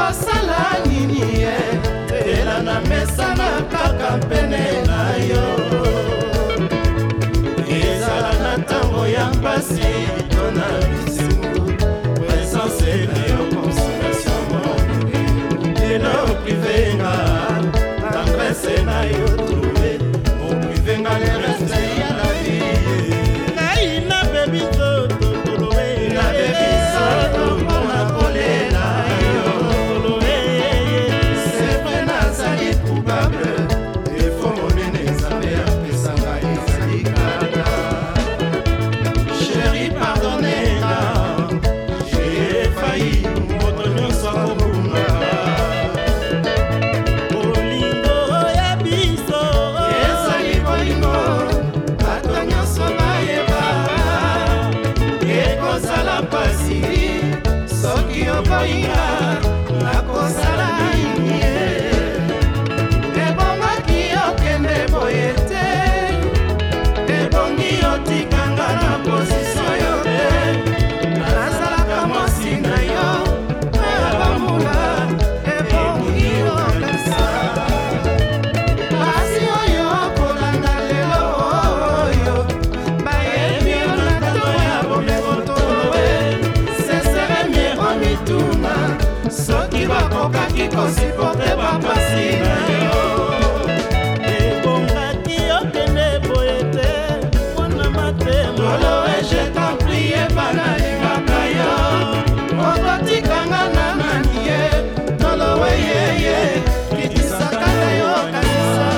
nakosala nini ye tela na mesa na kaka pene na yo ezala na ntango ya mpasi to na bisengo presence na yo consolation monge lelo privenga tendresse na yo trouve oprivenga le reste ya la vie ngai na bebi zoto tolobe na bebi zoto mpona kolela yo tolobe c'est vrai nazali coupable efo monene nzambe apesa ngai ezali kaka chéri pardonnenga j'ai failli moto nyonso akobunga bolingo ya biso ezali bolingo bato nyonso bayeba ekozala mpasi soki okoyinga nakosala nini ye ebongaki okende boye te ebongi otikanga na posisio yo te nazalaka mwasi na yo ayabamula ebongi okasa pasi oyo okolanda lelo oyo bayebi yo na ntango ya bomengo tolobe sesere miero mituna soki bakokaki kosiporte bapasi na yo ebongaki okende boye te mwana matemo tolowe je t'en prie banalingaka yo okotikanga na nani ye tolowe yeye kitisaka na yo kanisa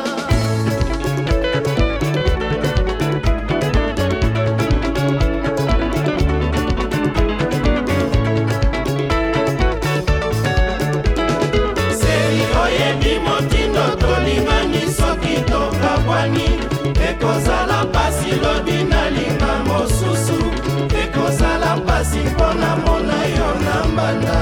seli oyebi motindo tolingani soki tokabwani ekozala mpasi lobi nalinga mosusu ekozala mpasi mpona mona yo na mbanda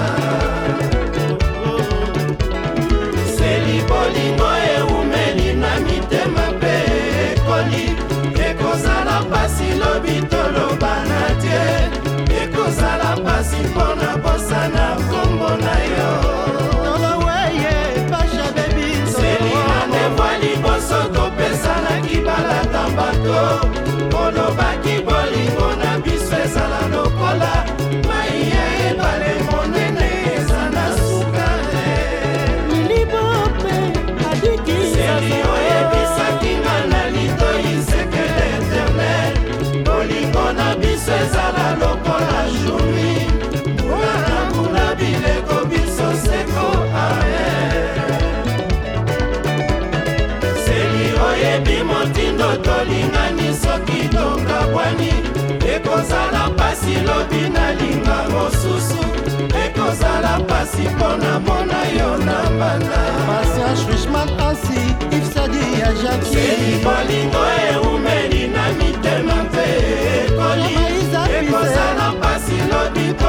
seli bolingo eumeli na mitema mpe ekoli ekozala mpasi lobi toloba na die ekozala mpasi mpona bosana kombo na yo toloweye pasha bebi selina nevwa liboso topesanaki balata bato olobaki bolingo na biso ezala lokola mai ya ebale monene eza na suka te milibope adikiseli oyebisaki nga na litoi sekele eternel bolingo na biso ezala lokola jumi mbula na mbula bileko biso seko amen seli oyebi motindo tolingani soki tokabwani ekozala mpasi lobi nalinga mosusu ekozala mpasi mpona mona yo na mbanda Passage Fishman asi ifsadi ya Jackie seli bolingo eumeli na mitema mpe ekoli ekozala mpasi lobi